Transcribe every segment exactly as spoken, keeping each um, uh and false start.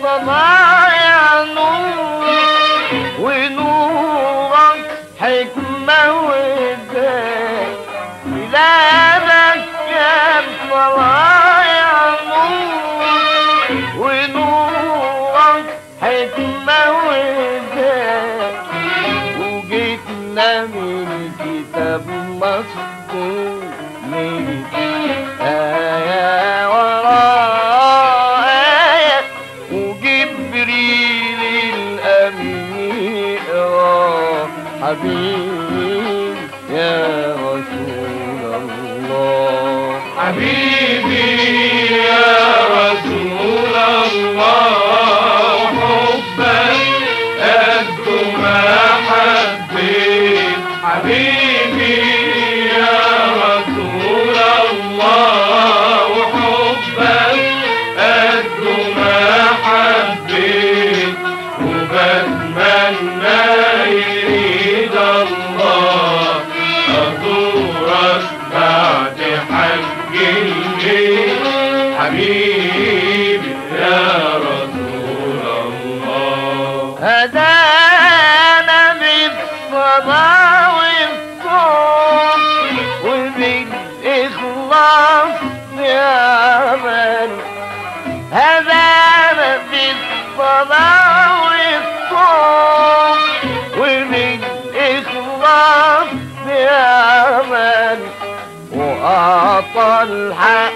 الصنايع نور، ونورك حكمة وإداك، بلادك كان صنايع نور، ونورك حكمة وإداك، وجيتنا من كتاب مسطور نجد آية ورا آية، وجبريل الأمين يقرا حبيبي يا رسول الله، حبيبي يا رسول الله، حبك قد ما حبيت. حبيبي يا رسول الله، وحبك قد ما حبيت، وبتمنى يريد الله أزورك بعد حج البيت. حبيبي يا رسول الله، هدانا بالصلاة والصوم وبالإخلاص بعمل، هدانا بالصلاة والصوم وبالإخلاص بعمل، وأعطى الحق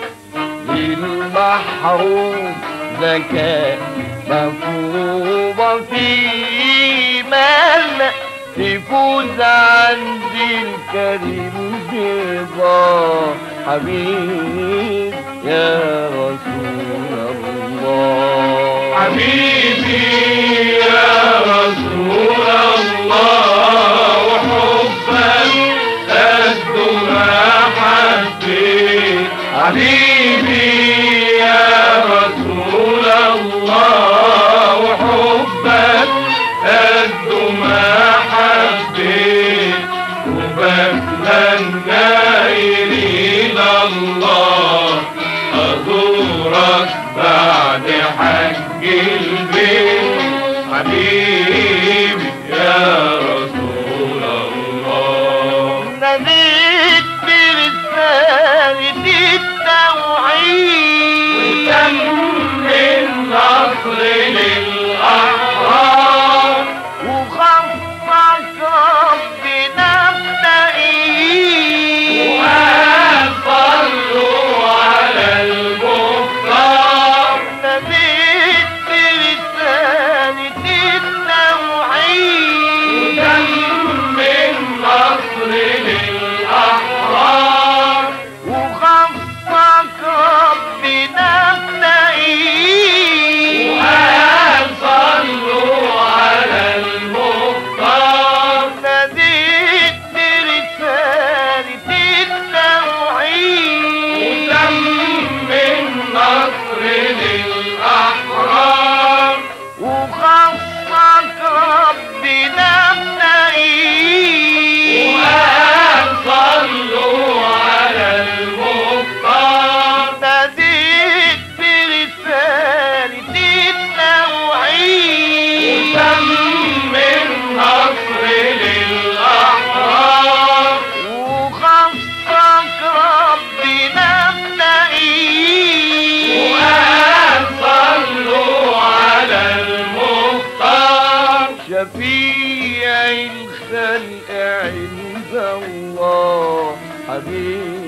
للمحروم زكاة مفروضة في مال، تفوز عند الكريم برضا. حبيبي يا رسول الله، حبيبي يا رسول الله، وحبك قد ما حبيت. حبيبي يا رسول الله، وحبك قد ما حبيت، وبتمنى يريد الله أزورك بعد حج البيت. حبيبي يا رسول الله، ناديت برسالة التوحيد، وتم النصر للأحرار، وخصك ربنا بتأييد، وقال صلوا على المختار. ناديت برسالة التوحيد، وتم النصر للأحرار، وخصك ربنا بتأييد، وقال صلوا على المختار. ناديت برسالة التوحيد، وتم النصر للأحرار، وخصك ربنا بتأييد، وقال صلوا على المختار. ناديت برسالة التوحيد، وتم النصر للأحرار، وخصك ربنا بتأييد، وقال صلوا على المختار. شفيع الخلق عند الله حبيبي